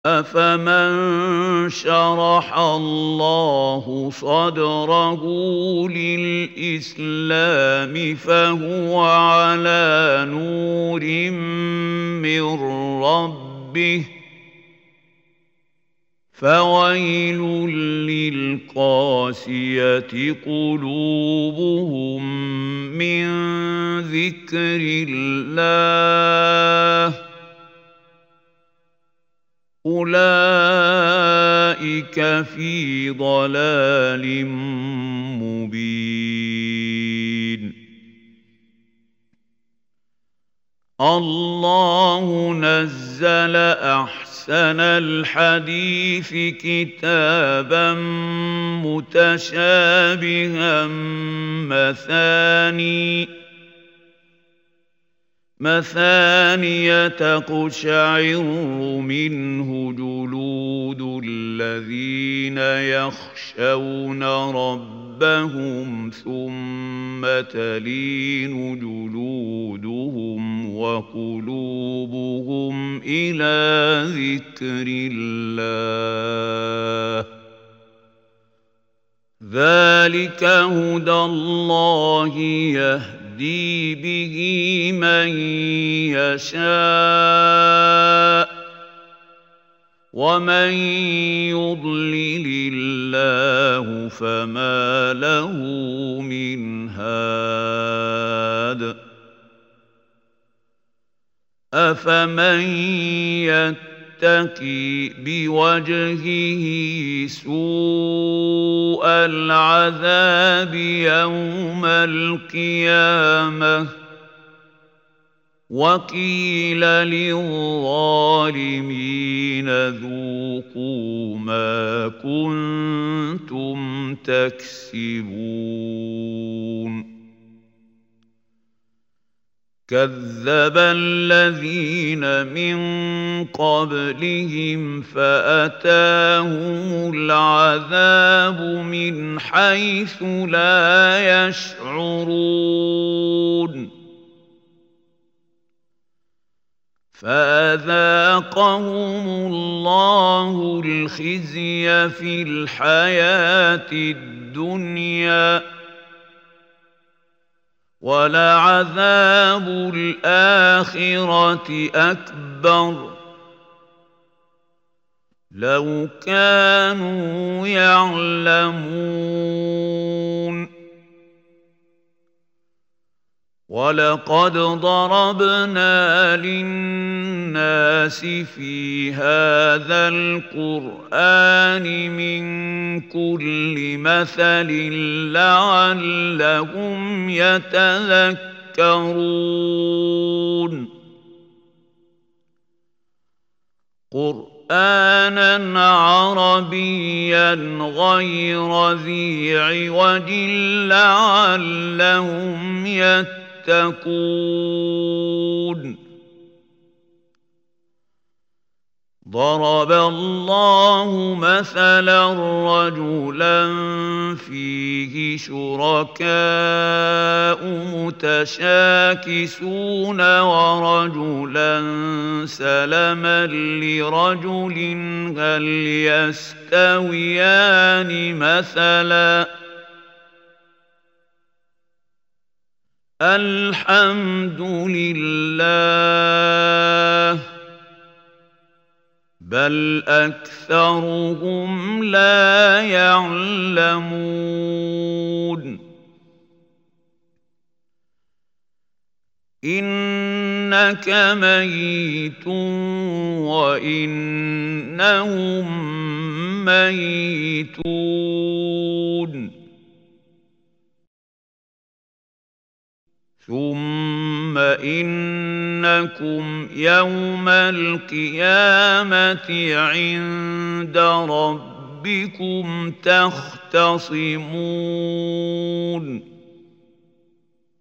أفمن شرح الله صدره للإسلام فهو على نور من ربه فويل للقاسية قلوبهم من ذكر الله أولئك في ضلال مبين الله نزل أحسن الحديث كتابا متشابها مثانية تقشعر منه جلود الذين يخشون ربهم ثم تلين جلودهم وقلوبهم إلى ذكر الله ذلك هدى الله يهدي به من يشاء ومن يضلل الله فما له من هاد أفمن يتقي بوجهه سوء العذاب يوم القيامة وقيل للظالمين ذوقوا ما كنتم تكسبون كذب الذين من قبلهم فأتاهم العذاب من حيث لا يشعرون فأذاقهم الله الخزي في الحياة الدنيا ولعذاب الآخرة أكبر لو كانوا يعلمون ولقد ضربنا للناس في هذا القرآن من كل مثل لعلهم يتذكرون قرآنا عربيا غير ذي عوج لعلهم يتقون ضرب الله مثلا رجلا فيه شركاء متشاكسون ورجلا سلما لرجل هل يستويان مثلا الحمد لله بل أكثرهم لا يعلمون إنك ميت وإنهم ميتون ثم إنكم يوم القيامة عند ربكم تختصمون